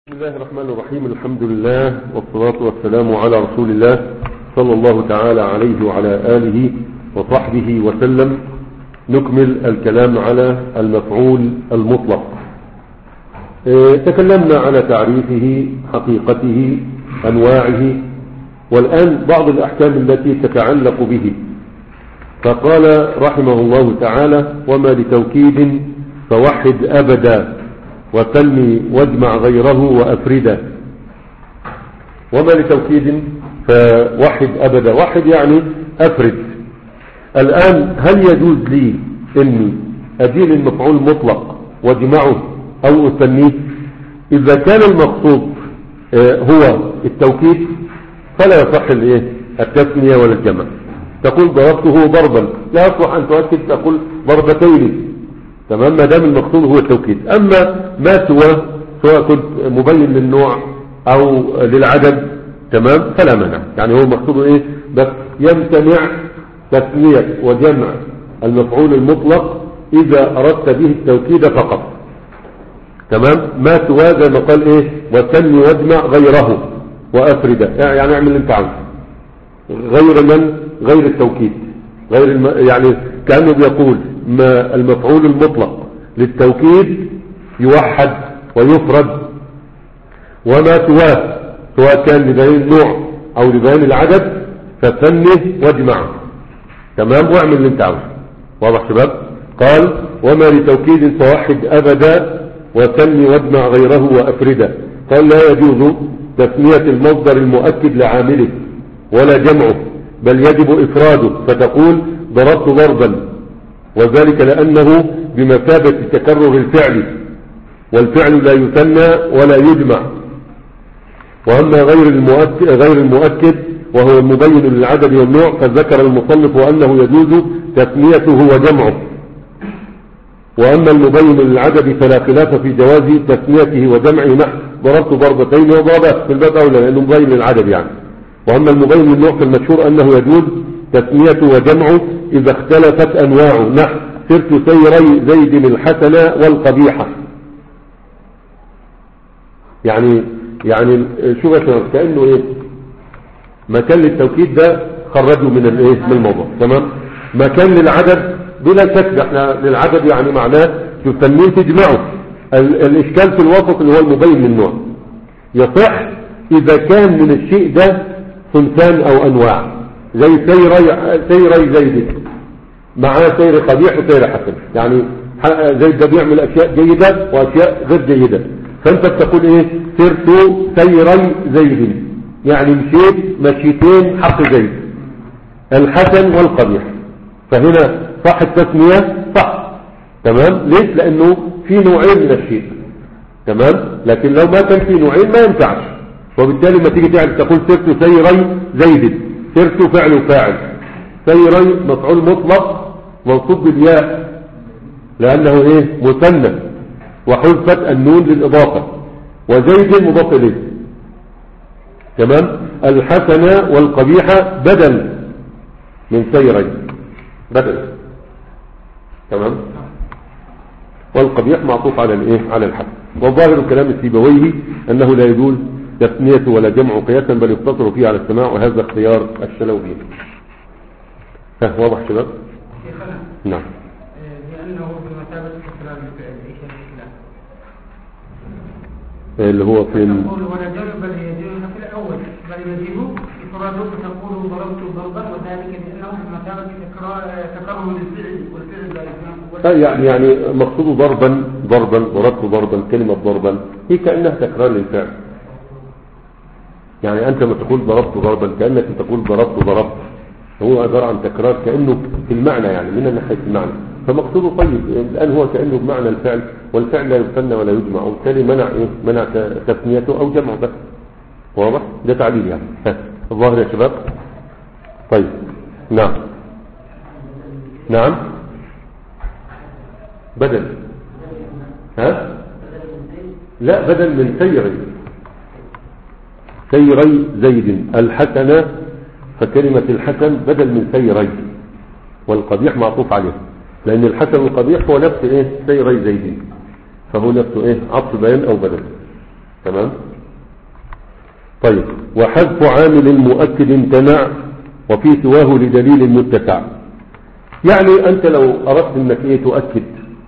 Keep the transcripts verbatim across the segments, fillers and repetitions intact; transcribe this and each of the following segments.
بسم الله الرحمن الرحيم. الحمد لله والصلاة والسلام على رسول الله صلى الله تعالى عليه وعلى آله وصحبه وسلم. نكمل الكلام على المفعول المطلق. اه تكلمنا على تعريفه، حقيقته، أنواعه، والآن بعض الأحكام التي تتعلق به. فقال رحمه الله تعالى: وما لتوكيد فوحد أبدا وتنمي واجمع غيره وأفرده. وما لتوكيد فوحد أبدا، وحد يعني أفرد. الآن هل يجوز لي إني أدين المفعول مطلق واجمعه أو أثنيه؟ إذا كان المقصود هو التوكيد فلا يصح التثنية ولا الجمع. تقول ضربته ضربا، لا يصلح أن تؤكد تقول ضربتين، تمام، ما دام المقصود هو التوكيد. أما ما سوى، سواء كنت مبين للنوع أو للعدد، تمام، فلا مانع. يعني هو مقصوده إيه؟ بس يمتنع تثنية وجمع المفعول المطلق إذا أردت به التوكيد فقط، تمام. ما سوى زي ما قال إيه؟ وتنمي واجمع غيره وأفرده، يعني اعمل اللي انت عاوزه غير من غير التوكيد، غير الم... يعني كأنه بيقول ما المفعول المطلق للتوكيد يوحد ويفرد، وما سواه سواء كان لبيان النوع او لبيان العدد فثنه واجمعه، تمام، واعمل اللي انت عاوزه. واضح شباب؟ قال: وما لتوكيد فوحد ابدا وثني واجمع غيره وافرده. قال: لا يجوز تثنية المصدر المؤكد لعامله ولا جمعه، بل يجب افراده، فتقول ضربت ضربا، وذلك لأنه بمثابة تكرر الفعل، والفعل لا يثنى ولا يجمع. وأما غير المؤكد, غير المؤكد وهو المبين للعدد والنوع، فذكر المصنف أنه يجوز تثنيته وجمعه. وأما المبين للعدد فلا خلاف في جواز تثنيته وجمعه، نحو ضربت ضربتين وضربات في الباب أولى لأنه مبين للعدد يعني. وأما المبين للنوع فالمشهور أنه يجوز تثنيته وجمعه إذا اختلفت أنواعه، نحو سرت سيري زيد الحسنة والقبيحة. يعني يعني شو بس كأنه إيه؟ مكان للتوكيد ده خرجوا من الإيه؟ من الموضوع، تمام. مكان للعدد بلا شك، احنا للعدد يعني معناه تسميه تجمعه. الإشكال في الوسط اللي هو المبين للنوع. يصح إذا كان من الشيء ده ثلثان أو أنواع، زي سيري سيري زيد معاه سير قبيح وسير حسن، يعني زيد ده بيعمل أشياء جيدة وأشياء غير جيدة، فأنت بتقول إيه؟ سرت سيري زيد، يعني مشيت مشيتين حق زيد الحسن والقبيح. فهنا صح التسمية، صح، تمام. ليش؟ لأنه في نوعين من الشيء، تمام. لكن لو ما كان في نوعين ما ينفعش، وبالتالي ما تيجي تعرف تقول سرت سيري زيد، سرت فعل وفاعل، سيري مفعول مطلق منصوب بالياء لأنه إيه؟ مثنى، وحذفت النون للإضافة، وزيد مضاف إليه، تمام. الحسنة والقبيحة بدل من سيري، بدل، تمام. والقبيح معطوف على الإيه؟ على الحسن. وظاهر كلام السيبويه أنه لا يجوز تثنية ولا جمع قياسا، بل يقتصر فيه على السماع، وهذا اختيار الشلوبي. ها، واضح شباب؟ نعم. لأنه بمثابة تكرار الفعل، ايش الإسلام؟ اللي هو في تقول ولا جرب بل يجب في الأول بل يجب إفراده، فتقول ضربت ضربا، وذلك لأنه بمثابة تكرار تكرر للفعل، والفعل لا يفهم. يعني يعني مقصوده ضربا ضربا، ضربت ضربا، كلمة ضربا هي كأنها تكرار للفعل. يعني أنت ما تقول ضربت ضربا كأنك تقول ضربت ضربت، هو عبارة عن تكرار كأنه في المعنى، يعني من ناحية المعنى. فمقصوده طيب، الآن هو كأنه بمعنى الفعل، والفعل لا يثنى ولا يجمع، وبالتالي منع إيه؟ منع تثنيته أو جمعه بس. واضح؟ ده تعليل يعني. ها، الظاهر يا شباب؟ طيب، نعم نعم بدل، ها؟ لا، بدل من سيري سيري زيد الحسنة، فكلمة الحسن بدل من سيري، والقبيح معطوف عليه، لأن الحسن والقبيح هو نفس إيه؟ سيري زيد، فهو نفسه إيه؟ عطف بيان أو بدل. تمام. طيب، وحذف عامل المؤكد امتنع وفي سواه لدليل متسع. يعني انت لو اردت انك ايه تؤكد،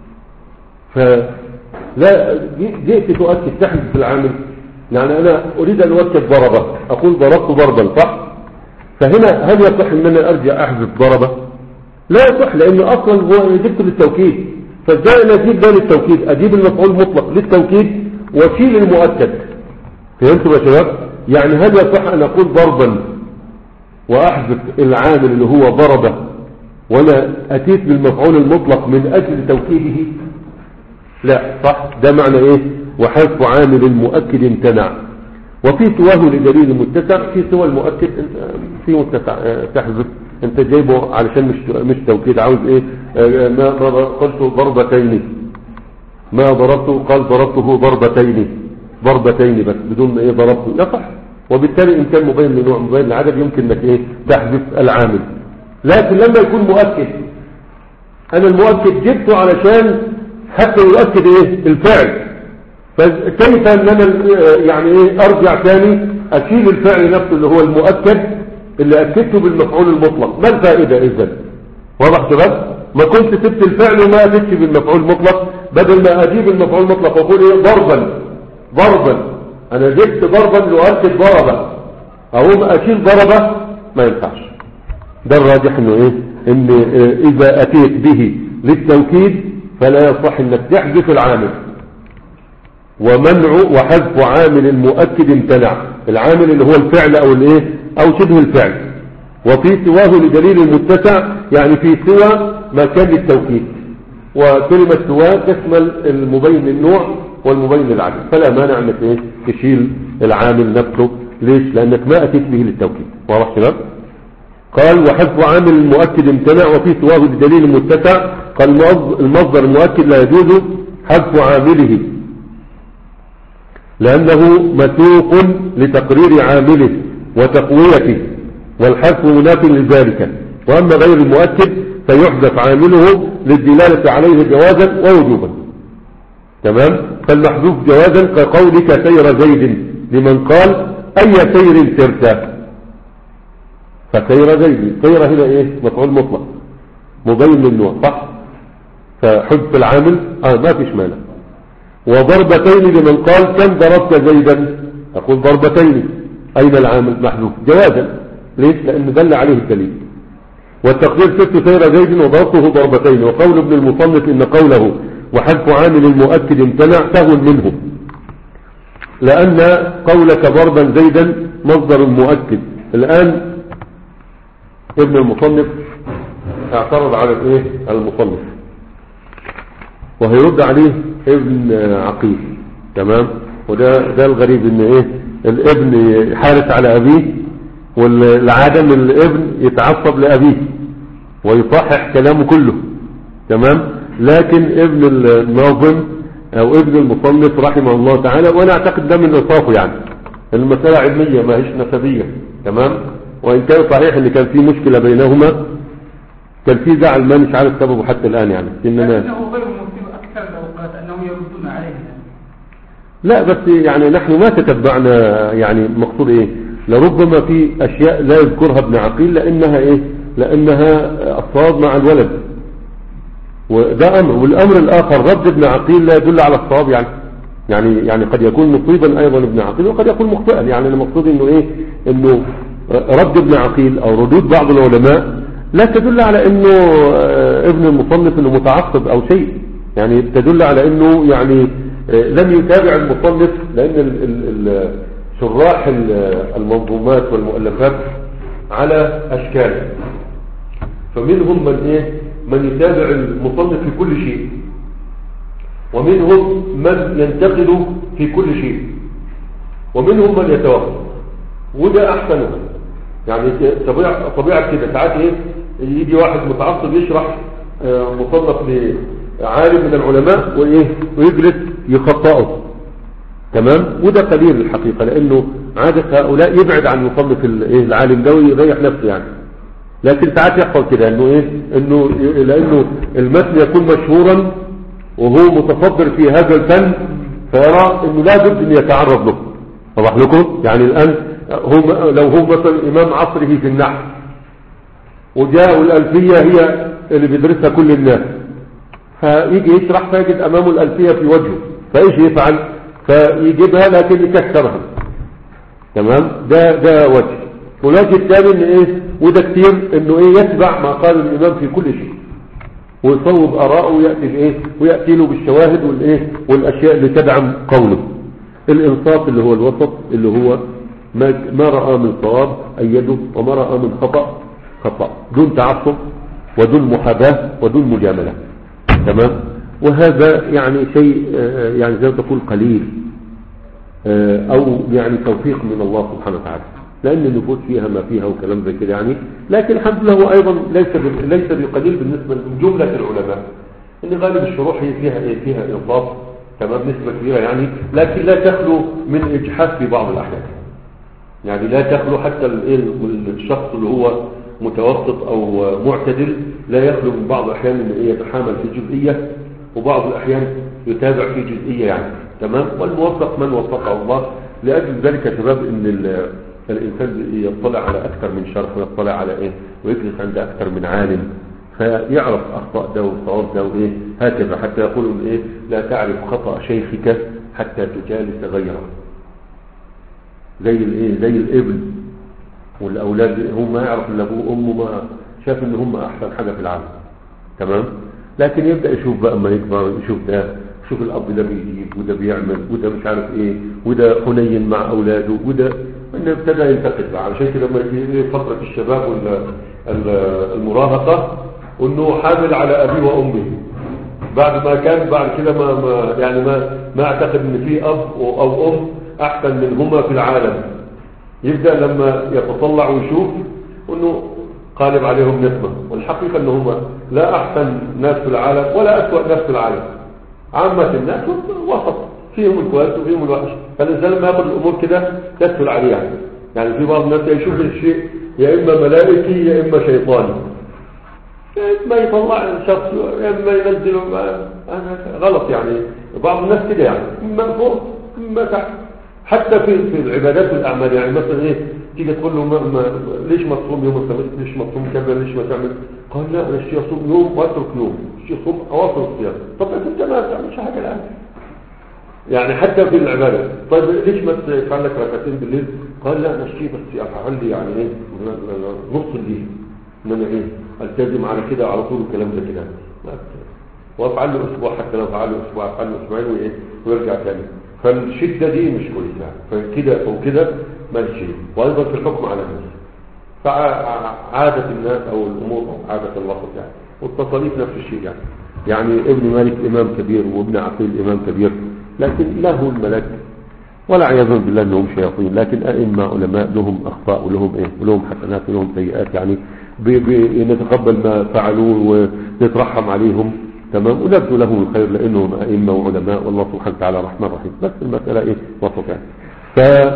فلا جئت تؤكد تحذف في العامل. يعني انا اريد ان اؤكد ضربه، اقول ضربت ضربا، صح؟ فهنا هل يصح ان انا ارجع احذف ضربه؟ لا يصح، لان اصلا هو جبت للتوكيد. فازاي انا اجيب ده للتوكيد؟ اجيب المفعول المطلق للتوكيد واشيل المؤكد. فهمتوا يا شباب؟ يعني هل يصح ان اقول ضربا واحذف العامل اللي هو ضربه وانا اتيت بالمفعول المطلق من اجل توكيده؟ لا، صح. ده معنى ايه؟ وحذف عامل المؤكد امتنع وفي سواه لدليل متسع. في سوى المؤكد في متسع تحذف، انت جايبه علشان مش مش توكيد. عاوز ايه؟ ما قلت ضربتين، ما ضربته، قال ضربته ضربتين، ضربتين بس بدون ايه ضربته، لا صح. وبالتالي ان كان مبين لنوع مبين لعدد يمكن انك ايه تحذف العامل. لكن لما يكون مؤكد، انا المؤكد جبته علشان حتى يؤكد ايه الفعل، فكيف ان انا يعني ايه ارجع ثاني اشيل الفعل نفسه اللي هو المؤكد اللي اكدته بالمفعول المطلق؟ ما الفائده اذا؟ واضح شباب؟ ما كنت سبت الفعل وما اتيتش بالمفعول المطلق، بدل ما اجيب المفعول المطلق واقول ايه ضربا ضربا، انا جبت ضربا لأؤكد ضربه، اقوم اشيل ضربه، ما ينفعش. ده الراجح انه ايه ان اذا اتيت به للتوكيد فلا يصح انك تحذف العامل. ومنع وحذف عامل المؤكد امتنع، العامل اللي هو الفعل او الايه او شبه الفعل. وفي سواه لدليل متسع، يعني في سوى ما كان للتوكيد، وكلمة سواه تشمل المبين للنوع والمبين للعدد، فلا مانع انك ايه تشيل العامل نفسه. ليش؟ لانك ما اتيت به للتوكيد. واضح شباب؟ قال وحذف عامل المؤكد امتنع وفي سواه لدليل متسع. قال المصدر المؤكد لا يجوز حذف عامله لأنه مسوق لتقرير عامله وتقويته، والحذف مناف لذلك. وأما غير المؤكد فيحذف عامله للدلالة عليه جوازا ووجوبا. تمام؟ فالمحذوف جوازا كقولك سير زيد لمن قال أي سير سرت، فسير زيد، سير هنا ايه مفعول مطلق مبين للنوع، صح؟ فحذف العامل اه ما فيش مانع. وضربتين لمن قال كم ضربت زيدا، اقول ضربتين، اين العامل؟ محذوف جوازا. ليش؟ لان دل عليه الدليل. والتقدير ست سير زيد وضربته ضربتين. وقول ابن المصنف ان قوله وحذف عامل المؤكد امتنع سهو منه، لان قولك ضربا زيدا مصدر مؤكد. الان ابن المصنف اعترض على الايه المصنف، وهيرد عليه ابن عقيل. تمام؟ وده ده الغريب ان ايه الابن يحارس على ابيه، والعاده ان الابن يتعصب لابيه ويصحح كلامه كله. تمام؟ لكن ابن الناظم او ابن المصنف رحمه الله تعالى، وانا اعتقد ده من انصافه، يعني المساله علميه ما هيش نسبيه. تمام؟ وان كان صحيح ان كان في مشكله بينهما، كان في زعل ما مش عارف سببه حتى الان، يعني اننا لكنه غير ممكن اكثر الاوقات انهم يردون عليه. لا بس يعني نحن ما تتبعنا، يعني مقصود ايه لربما في اشياء لا يذكرها ابن عقيل لانها ايه لانها الصواب مع الولد، وده امر. والامر الاخر رد ابن عقيل لا يدل على الصواب، يعني يعني يعني قد يكون مصيبا ايضا ابن عقيل وقد يكون مخطئا. يعني المقصود انه ايه انه رد ابن عقيل او ردود بعض العلماء لا تدل على انه ابن المصنف انه متعصب او شيء، يعني تدل على انه يعني لم يتابع المصنف، لان شراح المنظومات والمؤلفات على اشكال، فمنهم من ايه من يتابع المصنف في كل شيء، ومنهم من ينتقد في كل شيء، ومنهم من يتوقف، وده احسنها. يعني طبيعة طبيعة كده ساعات ايه يجي واحد متعصب يشرح مصنف لعالم من العلماء وايه ويجلس يخطئه. تمام؟ وده قليل الحقيقة، لانه عادة هؤلاء يبعد عن مصنف الايه العالم ده ويريح نفسه يعني. لكن ساعات يحصل كده انه ايه انه لانه المتن يكون مشهورا وهو متصدر في هذا الفن، فيرى انه لا بد ان يتعرض له. واضح لكم؟ يعني الان هم لو هو مثلا امام عصره في النحو وجاء الالفيه هي اللي بيدرسها كل الناس، فيجي يشرح فيجد امامه الالفيه في وجهه، فايش يفعل؟ فيجيبها لكن يكسرها. تمام؟ ده ده وجه. والوجه الثاني ان ايه، وده كتير، انه ايه، يتبع ما قال الامام في كل شيء ويصوب اراءه وياتي بايه، وياتي له بالشواهد والايه والاشياء اللي تدعم قوله. الانصاف اللي هو الوسط، اللي هو ما, ما راى من صواب ايده، وما راى من خطا خطا، دون تعصب ودون محاباه ودون مجامله. تمام؟ وهذا يعني شيء يعني زي ما تقول قليل، او يعني توفيق من الله سبحانه وتعالى، لان النفوس فيها ما فيها وكلام زي كده يعني. لكن الحمد لله هو ايضا ليس ليس بقليل بالنسبه لجمله العلماء، ان غالب الشروح هي فيها ايه، فيها انصاف. تمام؟ نسبه كبيره يعني، لكن لا تخلو من اجحاف في بعض الاحيان. يعني لا تخلو حتى الشخص اللي هو متوسط او معتدل لا يخلو من بعض الاحيان ان يتحامل في جزئيه، وبعض الاحيان يتابع في جزئيه يعني. تمام؟ والموفق من وفقه الله. لاجل ذلك يا شباب ان الانسان يطلع على اكثر من شرح، ويطلع على ايه، ويجلس عند اكثر من عالم، فيعرف اخطاء ده وصواب ده وايه هكذا، حتى يقولوا ايه، لا تعرف خطأ شيخك حتى تجالس غيره. زي الايه، زي الابن والاولاد، هم ما يعرف الا ابوه وامه، ما شاف ان هم احسن حاجه في العالم. تمام؟ لكن يبدا يشوف بقى اما يكبر، يشوف ده، شوف الاب ده بيجيب وده بيعمل وده مش عارف ايه، وده حنين مع اولاده، وده انه ابتدى ينتقد بقى. علشان كده لما يجي فتره الشباب والمراهقه، وانه حامل على ابيه وامه، بعد ما كان بعد كده ما, ما يعني ما ما اعتقد ان في اب او ام احسن منهما في العالم. يبدا لما يتطلع ويشوف انه قالب عليهم نسمه، والحقيقه انهم لا احسن ناس في العالم ولا اسوأ ناس في العالم. عامه الناس وسط، فيهم الكويس وفيهم الوحش. فالانسان لما ياخذ الامور كده تسهل عليه يعني. يعني في بعض الناس يشوف الشيء يا اما ملائكي يا اما شيطاني، ما يطلع شخص يا اما ينزله، غلط يعني. بعض الناس كده يعني، اما فوق اما تحت، حتى في في العبادات والاعمال. يعني مثلا ايه، تيجي تقول له ما ما ليش ما تصوم يوم الخميس، ليش ما تصوم كذا، ليش ما تعمل؟ قال لا انا الشيء اصوم يوم واترك يوم، الشيء اصوم اواصل الصيام. طب انت ما تعملش حاجه الان يعني، حتى في العباده. طيب ليش ما تفعل لك ركعتين بالليل؟ قال لا انا الشيء بس افعل لي يعني ايه نص الليل، ان انا ايه التزم على كده على طول الكلام ده كده، وافعل له اسبوع، حتى لو فعل له اسبوع افعل له اسبوعين وايه ويرجع ثاني. فالشده دي مش كويسه، فكده او كده ماشي. وايضا في الحكم على الناس، فعاده الناس او الامور او عاده الوسط يعني، والتصاريف نفس الشيء يعني. يعني ابن مالك امام كبير، وابن عقيل امام كبير، لكن له الملك ولا عياذا بالله انهم شياطين، لكن ائمه علماء لهم اخطاء ولهم ايه، ولهم حسنات ولهم سيئات يعني. نتقبل ما فعلوا ونترحم عليهم. تمام؟ ونبذل لهم الخير لانهم ائمه وعلماء، والله سبحانه وتعالى الرحمن الرحيم. بس المساله ايه، وسط يعني. ف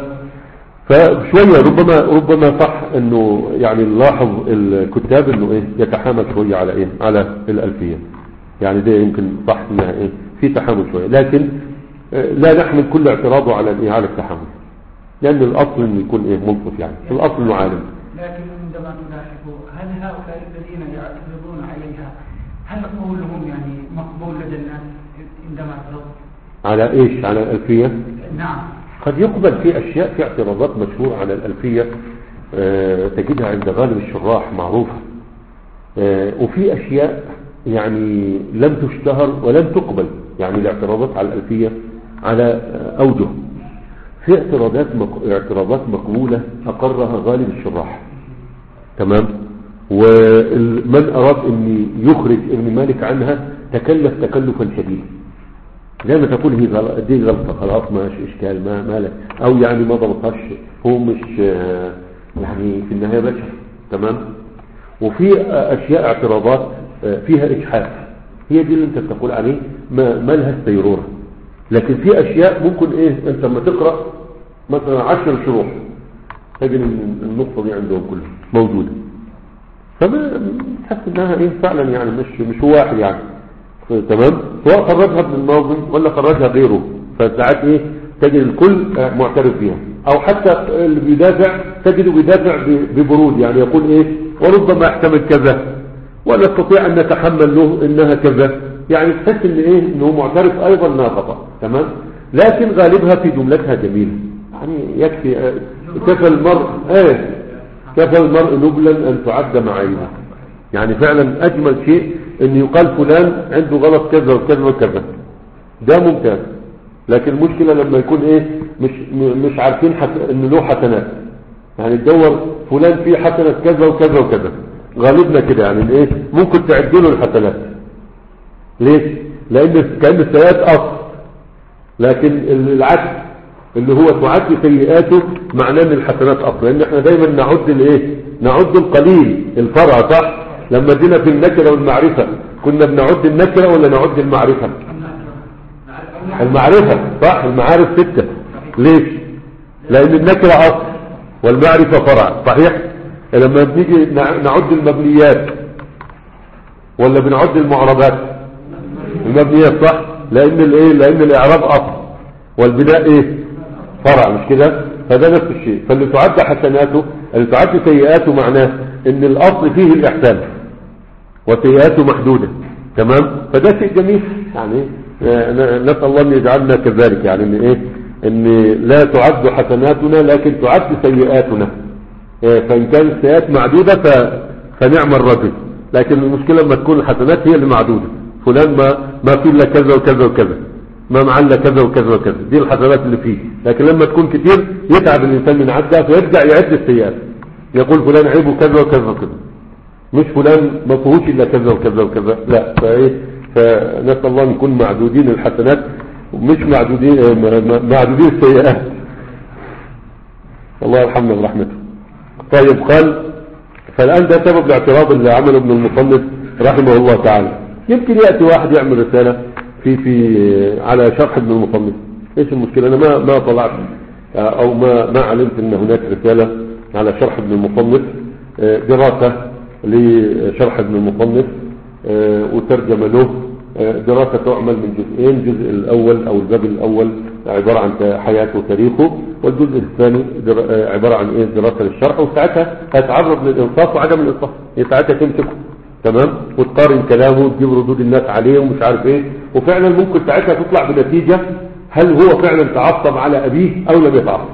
فشويه ربما ربما صح انه يعني نلاحظ الكتاب انه ايه يتحامل شويه على ايه، على الالفيه يعني. ده يمكن صح انها ايه في تحامل شويه، لكن لا نحمل كل اعتراضه على الايه، على التحامل، لان الاصل انه يكون ايه منصف يعني، الاصل انه عالم. لكن عندما نلاحظ هل هؤلاء الذين يعترضون عليها هل قولهم يعني مقبول لدى الناس عندما اعترضوا على ايش؟ على الالفيه؟ نعم. قد يقبل في اشياء، في اعتراضات مشهوره على الالفيه أه تجدها عند غالب الشراح معروفه، أه وفي اشياء يعني لم تشتهر ولم تقبل. يعني الاعتراضات على الالفيه على اوجه، في اعتراضات مق... اعتراضات مقبوله اقرها غالب الشراح. تمام؟ ومن اراد ان يخرج ابن مالك عنها تكلف تكلفا شديدا، زي ما تقول هي غلط، دي غلطه خلاص ما اشكال، ما مالك، او يعني ما ضبطهاش، هو مش يعني في النهايه بشر. تمام؟ وفي اشياء اعتراضات فيها اجحاف، هي دي اللي انت بتقول عليه ما, ما لها السيروره. لكن في اشياء ممكن ايه، انت لما تقرا مثلا عشر شروح تجد النقطه دي عندهم كلها موجوده، فما تحس انها ايه فعلا يعني مش مش واحد يعني. تمام؟ سواء خرجها ابن الناظم ولا خرجها غيره فساعات ايه تجد الكل معترف بها، او حتى اللي بيدافع تجده بيدافع ببرود، يعني يقول ايه وربما احتمل كذا ونستطيع ان نتحمل له انها كذا، يعني تحس ان ايه انه معترف ايضا انها خطأ. تمام. لكن غالبها في جملتها جميلة، يعني يكفي كفى المرء ايه كفى المرء نبلا ان تعد معايبه. يعني فعلا اجمل شيء ان يقال فلان عنده غلط كذا وكذا وكذا، ده ممتاز. لكن المشكلة لما يكون ايه مش مش عارفين حس... ان له حسنات، يعني تدور فلان فيه حسنة كذا وكذا وكذا، غالبنا كده يعني ايه ممكن تعدله الحسنات. ليش؟ لان كأن السيئات اصل، لكن العكس اللي هو تعد سيئاته معناه ان الحسنات اصل، لان احنا دايما نعد الايه نعد القليل الفرع، صح؟ لما جينا في النكرة والمعرفة كنا بنعد النكرة ولا نعد المعرفة؟ المعرفة، صح؟ المعارف ستة. ليش؟ لان النكرة اصل والمعرفة فرع، صحيح؟ لما بنيجي نعد المبنيات ولا بنعد المعربات؟ المبنيات، صح؟ لان الايه لان الاعراب اصل والبناء ايه فرع، مش كده؟ فده نفس الشيء. فاللي تعد حسناته اللي تعد سيئاته معناه ان الاصل فيه الاحسان وسيئاته محدودة. تمام. فده شيء جميل، يعني نسأل الله ان يجعلنا كذلك، يعني ان ايه ان لا تعد حسناتنا لكن تعد سيئاتنا. فان كانت السيئات معدودة ف... فنعم الرجل، لكن المشكلة لما تكون الحسنات هي اللي معدودة، فلان ما ما فيه الا كذا وكذا وكذا، ما معلى كذا وكذا وكذا، دي الحسنات اللي فيه. لكن لما تكون كتير يتعب الانسان من عدها فيرجع يعد السيئات، يقول فلان عيبه كذا وكذا وكذا، مش فلان ما فيهوش الا كذا وكذا وكذا، لا. فايه فنسال الله نكون معدودين الحسنات ومش معدودين معدودين السيئات. الله يرحمنا برحمته. طيب، قال فالان ده سبب الاعتراض اللي عمله ابن المصنف رحمه الله تعالى. يمكن ياتي واحد يعمل رساله في في على شرح ابن المصنف، ايش المشكله؟ انا ما ما طلعت او ما ما علمت ان هناك رساله على شرح ابن المصنف، دراسه لشرح ابن المصنف وترجمة له، دراسة تعمل من جزئين، الجزء الأول أو الباب الأول عبارة عن حياته وتاريخه، والجزء الثاني عبارة عن إيه دراسة للشرح. وساعتها هتعرض للإنصاف وعدم الإنصاف، ساعتها تمسكه تمام وتقارن كلامه وتجيب ردود الناس عليه ومش عارف إيه، وفعلا ممكن ساعتها تطلع بنتيجة هل هو فعلا تعصب على أبيه أو لم يتعصب.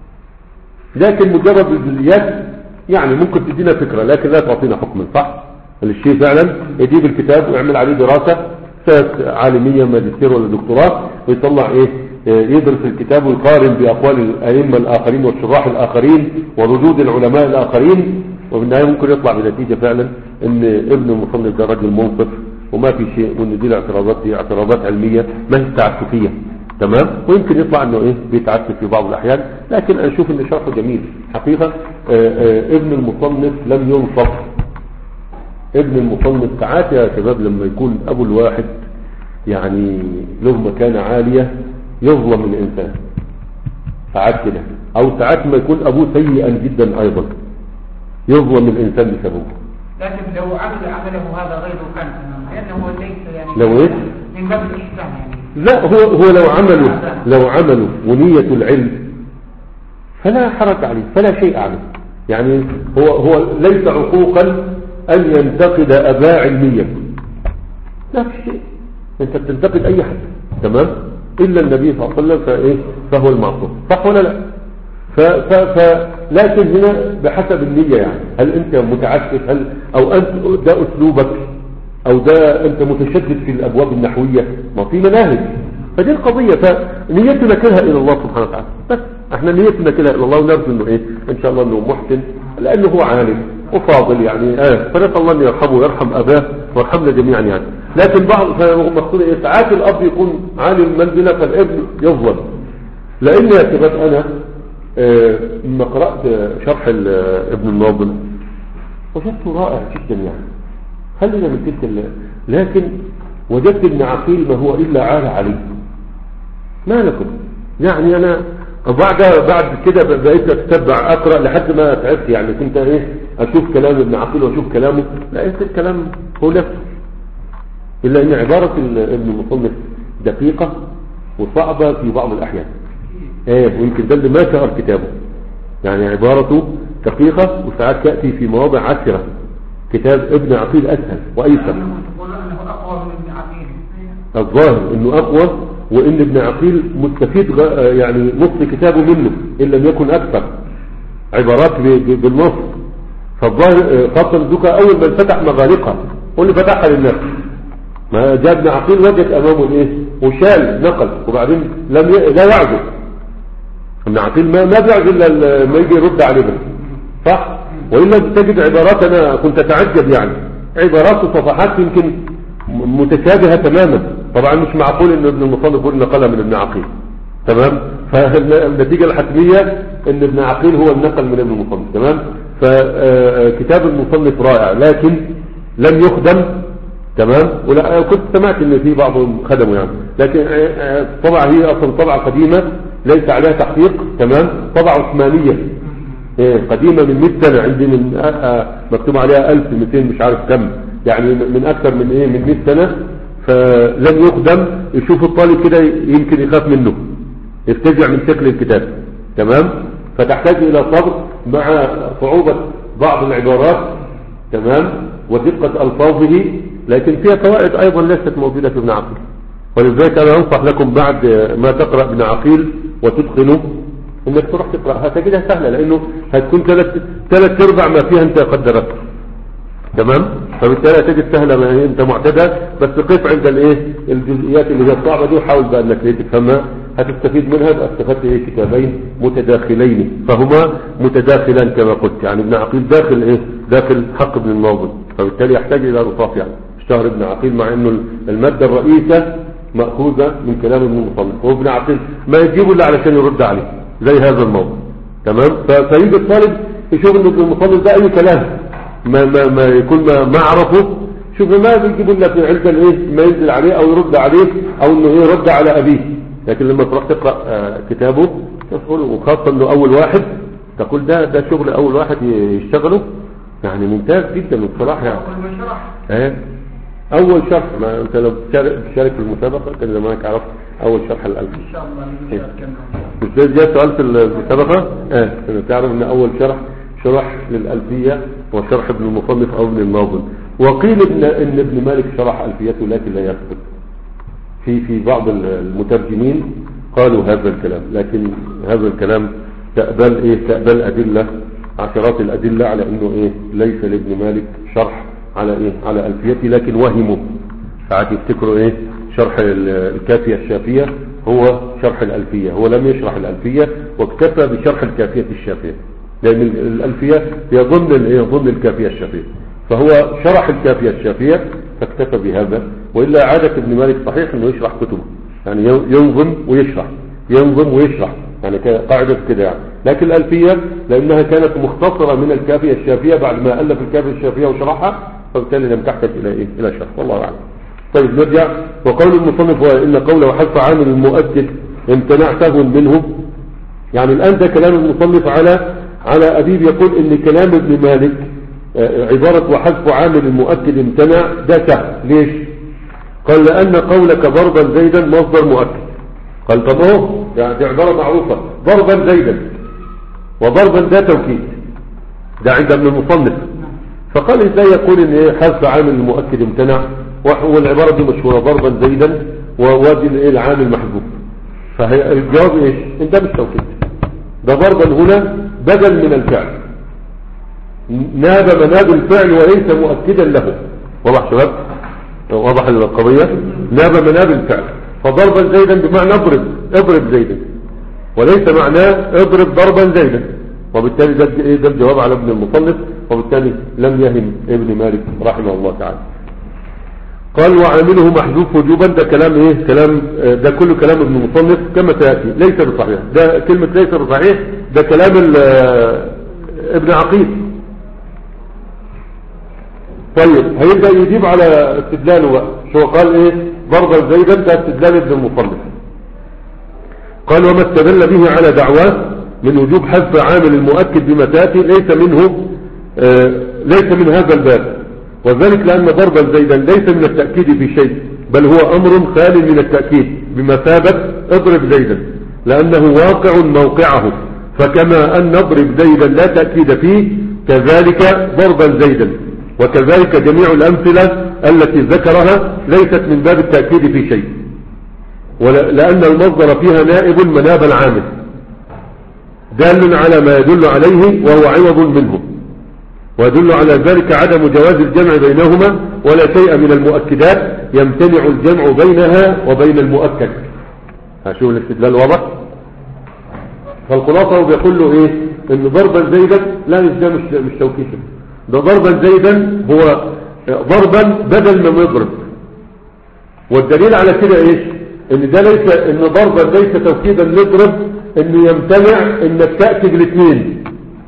لكن مجرد الجزئيات يعني ممكن تدينا فكرة لكن لا تعطينا حكما، صح؟ الشيء فعلا يجيب الكتاب ويعمل عليه دراسة عالمية ماجستير ولا دكتوراه ويطلع ايه يدرس الكتاب ويقارن بأقوال الأئمة الآخرين والشراح الآخرين وردود العلماء الآخرين، وفي النهاية ممكن يطلع بنتيجة فعلا ان ابن المصنف ده رجل منصف وما في شيء، وان دي الاعتراضات دي اعتراضات علمية ما هي تعسفية. تمام. ويمكن يطلع انه ايه بيتعسف في بعض الاحيان، لكن انا اشوف ان شرحه جميل حقيقة. آآ آآ ابن المصنف لم ينصف. ابن المصنف ساعات يا شباب لما يكون ابو الواحد يعني له مكانة عالية يظلم الانسان ساعات كده، او ساعات ما يكون ابوه سيئا جدا ايضا يظلم الانسان بسببه. لكن لو عمل عمله هذا غير كان لانه ليس يعني لو ايه من باب الاحسان يعني. لا، هو هو لو عمله لو عمله ونية العلم فلا حرج عليه، فلا شيء عليه. يعني هو هو ليس عقوقا أن ينتقد أباء علميا، لا في شيء، أنت بتنتقد أي حد تمام إلا النبي صلى الله عليه وسلم فإيه فهو المعصوم، صح ولا لا؟ ف ف ف لكن هنا بحسب النية، يعني هل أنت متعسف هل أو أنت ده أسلوبك أو ده أنت متشدد في الأبواب النحوية، ما في مناهج، فدي القضية. فنيتنا كلها إلى الله سبحانه وتعالى، بس احنا نيتنا كلها إلى الله ونرجو إنه إيه إن شاء الله إنه محسن لأنه هو عالم وفاضل يعني اه فنسأل الله أن يرحمه ويرحم أباه ويرحمنا جميعا يعني. لكن بعض مقصود إيه ساعات الأب يكون عالي المنزلة فالابن يظلم. لأن يا شباب أنا اه لما قرأت شرح ابن الناظم وجدته رائع جدا يعني، خلينا من تلك الله. لكن وجدت ابن عقيل ما هو إلا عال عليه، ما لكم يعني. أنا بعد بعد كده بقيت اتتبع اقرا لحد ما تعبت يعني، كنت ايه اشوف كلام ابن عقيل واشوف كلامه لقيت الكلام هو نفسه، الا ان عباره ابن المصنف دقيقه وصعبة في بعض الأحيان. ايه ويمكن ده اللي ما شهر كتابه، يعني عبارته دقيقة وساعات تأتي في مواضع عسرة. كتاب ابن عقيل أسهل وأيسر. الظاهر انه اقوى، وان ابن عقيل مستفيد يعني نص كتابه منه ان لم يكن اكثر، عبارات بالنص. فالظاهر خاصة الدكا اول من فتح مغالقها واللي فتحها للناس، ما جاء ابن عقيل وجد امامه الايه وشال نقل وبعدين لم ي... لا يعجب. ابن عقيل ما ما بيعجب الا ما يجي يرد عليه بس، صح؟ والا تجد عبارات انا كنت اتعجب، يعني عبارات وصفحات يمكن متشابهة تماما. طبعا مش معقول ان ابن المصنف يقول نقلها من ابن عقيل، تمام؟ فالنتيجة الحتمية ان ابن عقيل هو النقل من ابن المصنف، تمام؟ فكتاب المصنف رائع لكن لم يخدم، تمام؟ ولا كنت سمعت ان في بعضهم خدموا يعني، لكن طبعا هي اصلا طبعة قديمة ليس عليها تحقيق، تمام؟ طبعة عثمانية قديمة من مئة سنة، عندي من مكتوب عليها ألف ومئتين مش عارف كم، يعني من اكثر من ايه من مئة سنة. فلم يخدم، يشوف الطالب كده يمكن يخاف منه، يسترجع من شكل الكتاب، تمام؟ فتحتاج الى صبر مع صعوبة بعض العبارات، تمام؟ ودقة الفاظه، لكن فيها فوائد ايضا ليست موجودة في ابن عقيل. ولذلك انا انصح لكم بعد ما تقرأ ابن عقيل وتتقنه انك تروح تقرأها، تجدها سهلة، لانه هتكون ثلاث ثلاث ارباع ما فيها انت قد درست، تمام؟ فبالتالي تجد سهلة ما انت معتدى، بس قف عند الايه الجزئيات اللي هي الصعبة دي وحاول بقى انك تفهمها، هتستفيد منها. بقى استفدت ايه كتابين متداخلين، فهما متداخلان كما قلت، يعني ابن عقيل داخل ايه داخل حق ابن الناظم، فبالتالي يحتاج الى رصاص يعني اشتهر ابن عقيل، مع انه المادة الرئيسة مأخوذة من كلام ابن المصنف، وابن عقيل ما يجيبه الا علشان يرد عليه زي هذا الموضوع، تمام؟ فيجي الطالب يشوف ان ابن المصنف ده اي كلام ما ما ما يكون ما, ما عرفه، شوف ما بيجيبوا لنا في علم ايه ما ينزل عليه او يرد عليه او انه ايه يرد على ابيه. لكن لما تروح تقرا آه كتابه تقول، وخاصه انه اول واحد تقول ده ده شغل اول واحد يشتغله، يعني ممتاز جدا بصراحه يعني. ايه اول شرح، ما انت لو بتشارك في المسابقه كان زمانك عرفت اول شرح الالف ان شاء الله. مش ده جاء سؤال في المسابقه؟ اه تعرف ان اول شرح شرح للألفية وشرح ابن المصنف أو ابن الناظم. وقيل إن, إن ابن مالك شرح ألفيته لكن لا يثبت، في في بعض المترجمين قالوا هذا الكلام، لكن هذا الكلام تقبل إيه تقبل أدلة عشرات الأدلة على إنه إيه ليس لابن مالك شرح على إيه على ألفيته، لكن وهموا ساعات يفتكروا إيه شرح الكافية الشافية هو شرح الألفية، هو لم يشرح الألفية واكتفى بشرح الكافية الشافية، لأن الألفية هي ضمن ضمن الكافية الشافية، فهو شرح الكافية الشافية فاكتفى بهذا. وإلا عادة ابن مالك صحيح أنه يشرح كتبه، يعني ينظم ويشرح ينظم ويشرح، يعني قاعدة كده يعني. لكن الألفية لأنها كانت مختصرة من الكافية الشافية بعد ما ألف الكافية الشافية وشرحها، فبالتالي لم تحتاج إلى إيه إلى شرح، والله أعلم. طيب نرجع. وقول المصنف هو إن قوله حذف عامل المؤكد امتناع سهو منه، يعني الآن ده كلام المصنف على على أبيب، يقول إن كلام ابن مالك عبارة وحذف عامل المؤكد امتنع ده سهل. ليش؟ قال لأن قولك ضربا زيدا مصدر مؤكد. قال طب اهو يعني دي عبارة معروفة، ضربا زيدا وضربا ده توكيد، ده عند ابن المصنف. فقال ازاي يقول ان ايه حذف عامل المؤكد امتنع والعبارة دي مشهورة ضربا زيدا ووادي الايه العامل محذوف؟ فالجواب ايش؟ ان ده مش توكيد، ده ضربا هنا بدل من الفعل، ناب مناب الفعل وليس مؤكدا له. واضح شباب؟ واضح القضية؟ ناب مناب الفعل، فضربا زيدا بمعنى اضرب اضرب زيدا، وليس معناه اضرب ضربا زيدا. وبالتالي ده, ده الجواب على ابن المصنف، وبالتالي لم يهم ابن مالك رحمه الله تعالى. قال وعامله محذوف وجوبا، ده كلام ايه كلام ده كله كلام ابن المصنف كما سياتي، ليس بصحيح. ده كلمة ليس بصحيح ده كلام ابن عقيل. طيب هيبدأ يجيب على استدلاله بقى، شو قال ايه ضربا زيدا، ده استدلال ابن المصنف. قال وما استدل به على دعواه من وجوب حذف عامل المؤكد بما تاتي ليس منه آه ليس من هذا الباب، وذلك لأن ضربا زيدا ليس من التأكيد في شيء، بل هو أمر خالي من التأكيد بمثابة اضرب زيدا، لأنه واقع موقعه، فكما أن نضرب زيدا لا تأكيد فيه كذلك ضربا زيدا، وكذلك جميع الأمثلة التي ذكرها ليست من باب التأكيد في شيء، لأن المصدر فيها نائب مناب العامل دال على ما يدل عليه وهو عوض منه، ويدل على ذلك عدم جواز الجمع بينهما، ولا شيء من المؤكدات يمتنع الجمع بينها وبين المؤكد. هشوف الاستدلال واضح. فالخلاصة بيقول له ايه؟ ان ضربا زيدا لا ده مش مش توكيدا، ده ضربا زيدا هو ضربا بدل ما يضرب، والدليل على كده ايش؟ ان ده ليس ان ضربا ليس توكيدا نضرب، انه يمتنع انك تأكد الاثنين.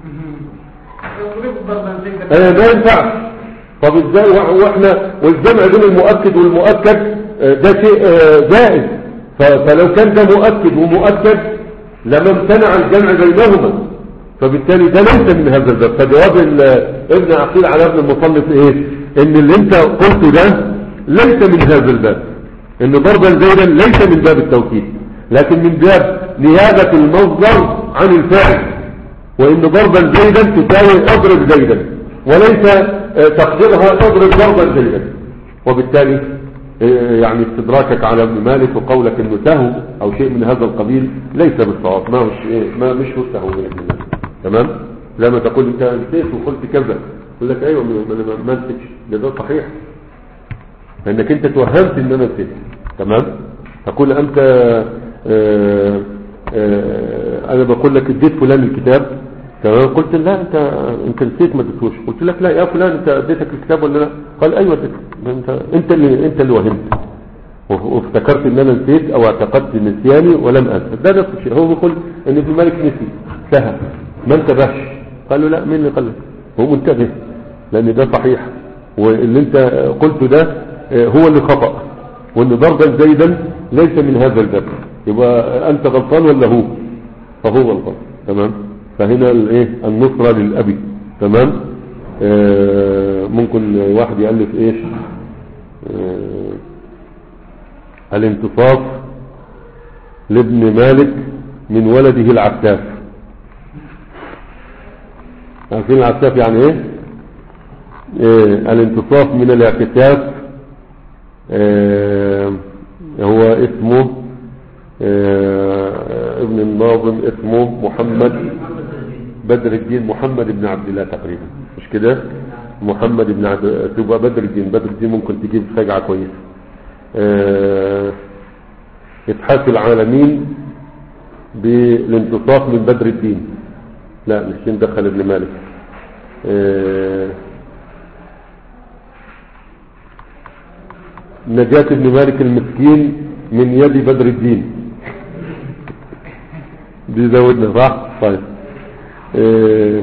ايه ما ينفع. طب ازاي واحنا والجمع بين المؤكد والمؤكد ده شيء جائز، فلو كان ده مؤكد ومؤكد لما امتنع الجمع بينهما، فبالتالي ده ليس من هذا الباب. فجواب ابن عقيل على ابن المصنف ايه؟ ان اللي انت قلته ده ليس من هذا الباب، ان ضربا زيدا ليس من باب التوكيد، لكن من باب نيابة المصدر عن الفاعل، وان ضربا زيدا تساوي اضرب زيدا، وليس تقديرها اضرب ضربا زيدا. وبالتالي يعني استدراكك على ابن مالك وقولك انه سهو او شيء من هذا القبيل ليس بالصواب، ما مش ما مش هو سهو من ابن مالك. تمام؟ لما تقول انت نسيت وقلت كذا يقول لك ايوه ما نسيتش، ده صحيح، لانك انت توهمت ان انا نسيت. تمام؟ تقول انت آآ آآ انا بقول لك اديت فلان الكتاب، تمام؟ قلت لا انت انت نسيت ما اديتوش. قلت لك لا يا فلان انت اديتك الكتاب ولا لا؟ قال ايوه اديتك. انت انت اللي انت اللي وهمت وافتكرت ان انا نسيت او اعتقدت نسياني ولم انسى. ده نفس الشيء. هو بيقول ان ابن مالك نسي سهى ما انتبهش. قال له لا، مين اللي قال لك؟ هو منتبه، لان ده صحيح، واللي انت قلته ده هو اللي خطأ، وان ضربا زيدا ليس من هذا الباب. يبقى انت غلطان ولا هو؟ فهو غلطان. تمام؟ فهنا الايه النصرة للأبي. تمام؟ آه ممكن واحد يألف ايش آه الانتصاف لابن مالك من ولده العساف. عارفين العساف يعني ايه؟ آه الانتصاف من الاعتكاف، آه هو اسمه آه ابن الناظم اسمه محمد بدر الدين محمد بن عبد الله تقريبا، مش كده؟ محمد بن عبد تبقى بدر الدين بدر الدين ممكن تجيب فجعة كويس. اه... ابحاث العالمين بالانتصاف من بدر الدين، لا مش ندخل ابن مالك. اه... نجاة ابن مالك المسكين من يد بدر الدين، دي زودنا صح؟ طيب. اه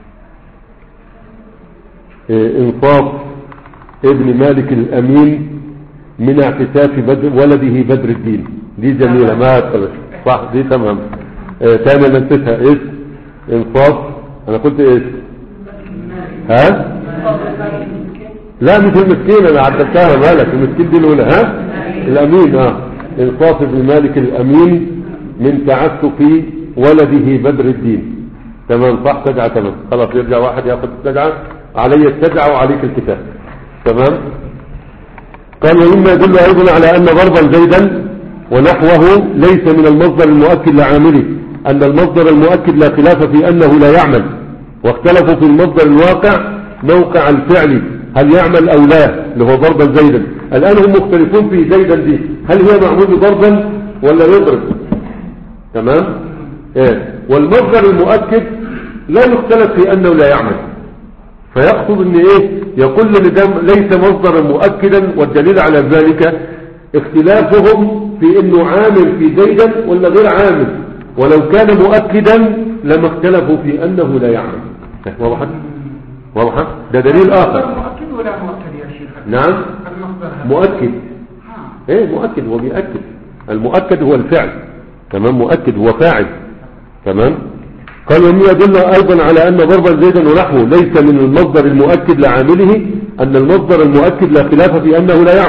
اه انصاف ابن مالك الامين من اعتساف بدر ولده بدر الدين، دي جميلة ما أتقلش صح، دي تمام. اه تاني انا نسيتها ايش؟ انصاف انا قلت ايش؟ ها؟ لا مش المسكين، انا عدلتها مالك المسكين دي الاولى. ها؟ الامين. اه انصاف ابن مالك الامين من تعسف ولده بدر الدين. تمام صح، تجعة. تمام خلاص، يرجع واحد ياخذ التجعة، علي التجعة وعليك الكتاب. تمام. قال ومما يدل ايضا على ان ضربا زيدا ونحوه ليس من المصدر المؤكد لعامله، ان المصدر المؤكد لا خلاف في انه لا يعمل، واختلفوا في المصدر الواقع موقع الفعل هل يعمل او لا، اللي هو ضربا زيدا. الان هم مختلفون في زيدا دي، هل هي معمول ضربا ولا يضرب؟ تمام. ايه والمصدر المؤكد لا يختلف في انه لا يعمل، فيقصد ان ايه يقول ان ده ليس مصدرا مؤكدا، والدليل على ذلك اختلافهم في انه عامل في زيدا ولا غير عامل، ولو كان مؤكدا لما اختلفوا في انه لا يعمل. واضح؟ واضح؟ ده دليل اخر. مؤكد ولا مؤكد يا شيخ؟ نعم مؤكد. ايه مؤكد، هو بيأكد. المؤكد هو الفعل. تمام. مؤكد هو فاعل. تمام. قال ومن يدل ايضا على ان ضربا زيدا ونحوه ليس من المصدر المؤكد لعامله، ان المصدر المؤكد لا خلاف في انه لا يعمل،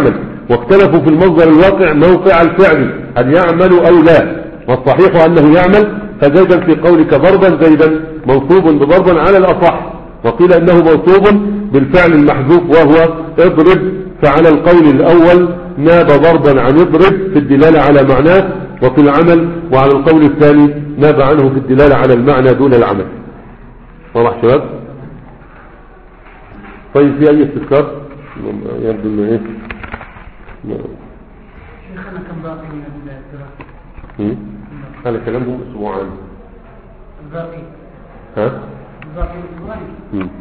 واختلفوا في المصدر الواقع موقع الفعل هل يعمل أو لا، والصحيح أنه يعمل. فزيدا في قولك ضربا زيدا منصوب بضربا على الأصح، وقيل أنه منصوب بالفعل المحذوف وهو اضرب، فعلى القول الأول ناب ضربا عن اضرب في الدلالة على معناه وفي العمل، وعلى القول الثاني ناب عنه في الدلالة على المعنى دون العمل. واضح شباب؟ طيب في أي استفسار؟ يبدو أنه إيه؟ شيخنا كم باقي من الدراسة؟ هذا كلامهم أسبوعان. الباقي؟ ها؟ الباقي أسبوعين.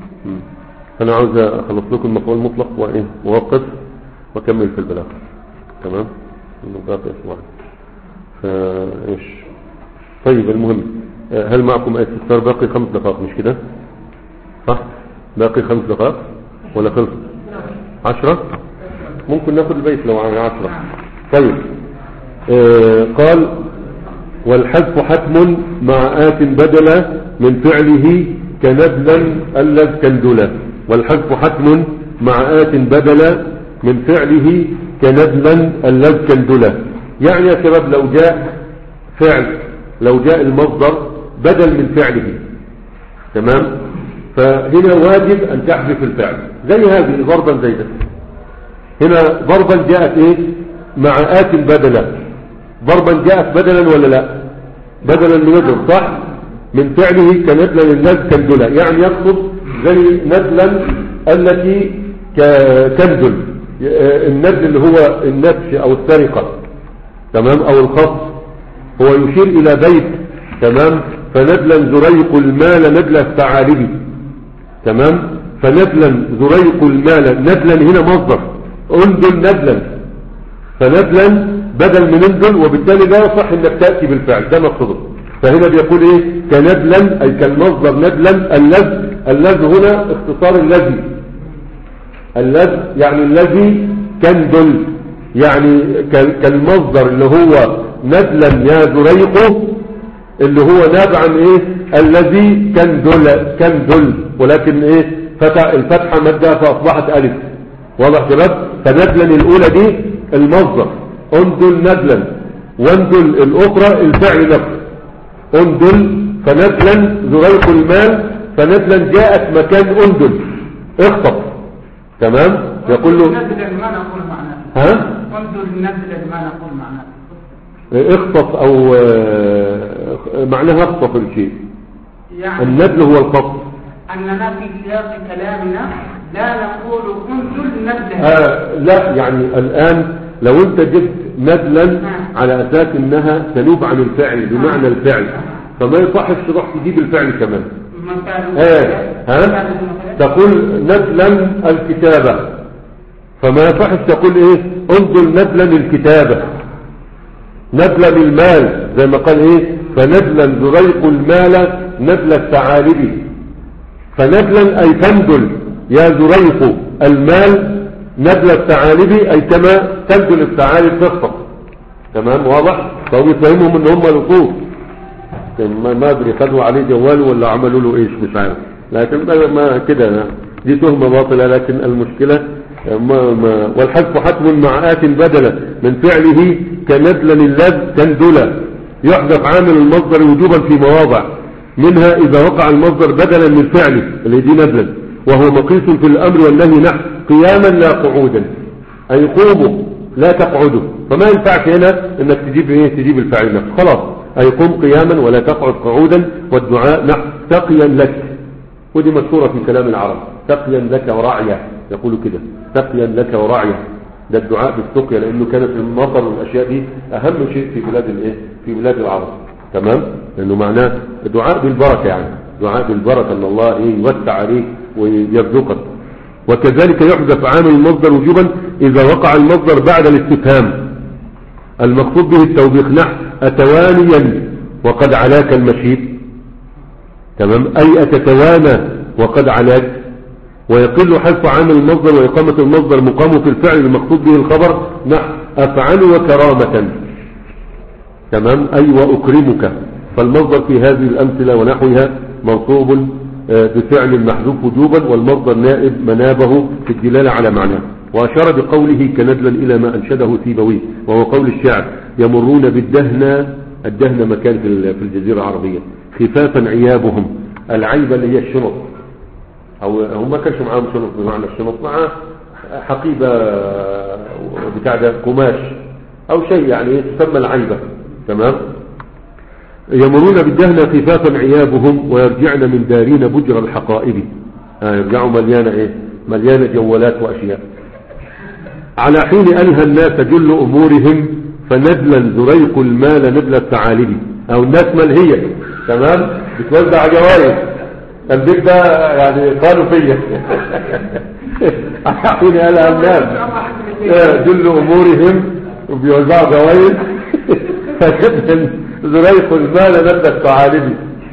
أنا عاوز أخلص لكم المفعول المطلق وإيه ووقف وأكمل في البلاغة. تمام؟ الباقي أسبوعين. فإيش؟ طيب المهم هل معكم أي استفسار؟ باقي خمس دقائق مش كده؟ صح؟ باقي خمس دقائق ولا خلص؟ عشرة؟ ممكن ناخد البيت لو عن عشرة. طيب آه قال والحذف حتم مع آت بدلا من فعله كنبلا اللذ كندلا. والحذف حتم مع آت بدلا من فعله كنبلا اللذ كندلا. يعني يا شباب لو جاء فعل، لو جاء المصدر بدل من فعله، تمام، فهنا واجب أن تحذف الفعل زي هذه ضربا زي ده. هنا ضربا جاءت ايه مع آت بدلا، ضربا جاءت بدلا ولا لا؟ بدلا من يضرب، صح، من فعله كنبلا للنذ كندلا، يعني يقصد زي نبلا التي كندل، النبل اللي هو النبش او السرقة، تمام، او الخص، هو يشير الى بيت، تمام، فنبلا زريق المال نبل الثعالب، تمام، فنبلا زريق المال، نبلا هنا مصدر، اندل نبلا، فنبلا بدل من اندل، وبالتالي لا يصح انك تأتي بالفعل، ده مقصده. فهنا بيقول ايه كنبلا اي كالمصدر نبلا. اللذ، اللذ هنا اختصار الذي، اللذ يعني الذي كندل، يعني كالمصدر اللي هو نبلا يا زريق، اللي هو ناب عن ايه الذي كندل، كندل، ولكن ايه فتح الفتحة مادة فاصبحت الف. واضح شباب؟ فنبلا الاولى دي المصدر، اندل نبلا، واندل الاخرى الفعل نفسه، اندل فنبلا زريق المال، فنبلا جاءت مكان اندل اخطف، تمام، يقول له نبلا ما نقول معناه، ها اندل نبلا ما نقول معناه، اخطف او معناها اخطف الشيء، يعني النبل هو الخطف. أننا في سياق كلامنا لا نقول انزل نبلا. آه لا، يعني الآن لو انت جبت نبلا آه. على أساس انها تنوب عن الفعل بمعنى آه. الفعل، فما يصحش تروح تجيب الفعل كمان. آه. ها؟ تقول نبلا الكتابة، فما يصحش تقول ايه انزل نبلا الكتابة، نبلا المال، زي ما قال ايه فنبلا زريق المال نبل الثعالب، فنبلا اي تنبل يا زريق المال نبل الثعالب، اي كما تنبل الثعالب تخطف، تمام، واضح؟ فهم يفهمهم ان هم لصوص، ما ادري خدوا عليه جوال ولا عملوا له ايش مش عارف، لكن ما كده دي تهمة باطلة. لكن المشكلة ما ما والحذف حتم مع آت بدلا من فعله كنبلا اللذ كندلا، يحذف عامل المصدر وجوبا في مواضع منها إذا وقع المصدر بدلا من فعله اللي دي نبلا، وهو مقيس في الأمر والنهي نحو قياما لا قعودا، أي قوموا لا تقعدوا، فما ينفعش هنا انك تجيب ايه تجيب الفعل نفسه، خلاص أي قم قياما ولا تقعد قعودا، والدعاء نحو تقيا لك، ودي مشهورة في كلام العرب، تقيا لك ورعيا، يقولوا كده تقيا لك ورعيا، ده الدعاء بالسقيا، لأنه كانت المطر والأشياء دي أهم شيء في بلاد الايه في بلاد العرب، تمام، لأنه معناه دعاء بالبركة، يعني دعاء بالبركة ان الله ايه يوسع عليك ويرزقك. وكذلك يحذف عامل المصدر وجوبا إذا وقع المصدر بعد الاستفهام، المقصود به التوبيخ نحو أتوانيا وقد علاك المشيب، تمام، أي أتتوانى وقد علاك. ويقل حذف عامل المصدر وإقامة المصدر مقامه في الفعل المقصود به الخبر نحو أفعل وكرامة، تمام، أي وأكرمك، فالمصدر في هذه الأمثلة ونحوها منصوب بفعل محذوف وجوبا، والمصدر نائب منابه في الدلالة على معناه. وأشار بقوله كندلا إلى ما أنشده سيبويه وهو قول الشاعر يمرون بالدهنة. الدهنة مكان في الجزيرة العربية خفافا عيابهم. العيبة اللي هي الشنط، أو هم ما كانش معاهم شنط بمعنى الشنط، معاه حقيبة بتاع ده قماش أو شيء يعني تسمى العيبة. تمام. يمرون بالدهنة خفافا عيابهم ويرجعن من دارين بجر الحقائب. آه يرجعوا مليانة إيه؟ مليانة جوالات وأشياء. على حين ألهى الناس جل أمورهم فندلا زريق المال ندل الثعالب. أو الناس ملهية. تمام. بتوزع جوائز البيت ده يعني قالوا فيا على حين ألهى الناس جل أمورهم وبيوزعوا جوائز فندلا زريق المال ندل الثعالب.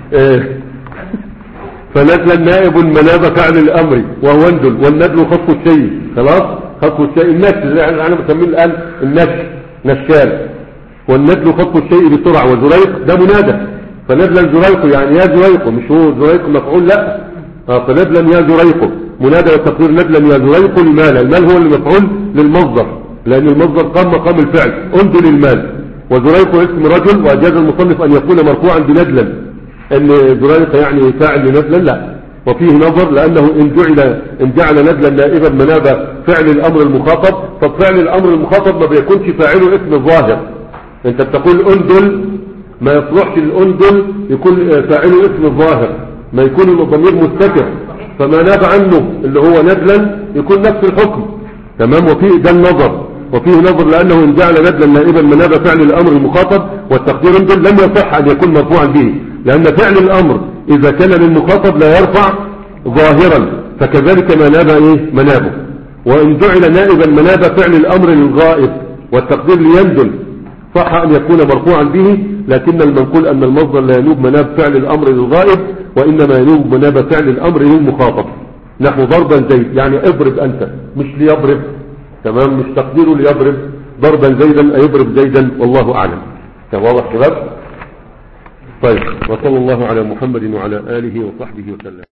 فندل النائب مناب فعل الأمر وهو ندل، والندل خطف الشيء. خلاص خطف الشيء النشل يعني أنا بسميه الآن النشل نشال. والندل خطف الشيء بسرعة. وزريق ده منادى فندلا زريق يعني يا زريق، مش هو زريق مفعول لا. آه فندلا يا زريق منادى والتقدير ندلا يا زريق المال. المال هو المفعول للمصدر لأن المصدر قام مقام الفعل اندل المال. وزريق اسم رجل وأجاز المصنف أن يكون مرفوعا بندلا ان زريق يعني فاعل لندلا لا. وفيه نظر لأنه إن جعل إن جعل ندلا نائبا مناب فعل الأمر المخاطب. ففعل الأمر المخاطب ما بيكونش فاعله اسم ظاهر. انت بتقول اندل ما يصلحش الاندل يكون فاعله اسم الظاهر، ما يكون الضمير مستتر فما ناب عنه اللي هو ندلا يكون نفس الحكم. تمام. وفيه ده النظر. وفيه نظر لأنه إن جعل ندلا نائبا مناب فعل الأمر المخاطب والتقدير اندل لم يصح أن يكون مرفوعا به، لأن فعل الأمر إذا كان للمخاطب لا يرفع ظاهرا فكذلك ما ناب إيه منابه. وإن جعل نائبا مناب فعل الأمر للغائب والتقدير ليندل صح أن يكون مرفوعا به، لكن المنقول أن المصدر لا ينوب مناب فعل الأمر للغائب وإنما ينوب مناب فعل الأمر للمخاطب. نحو ضربا زيد يعني اضرب أنت مش ليضرب. تمام. مش تقديره ليضرب ضربا زيدا أيضرب زيدا والله أعلم. واضح شباب؟ طيب وصلى الله على محمد وعلى آله وصحبه وسلم.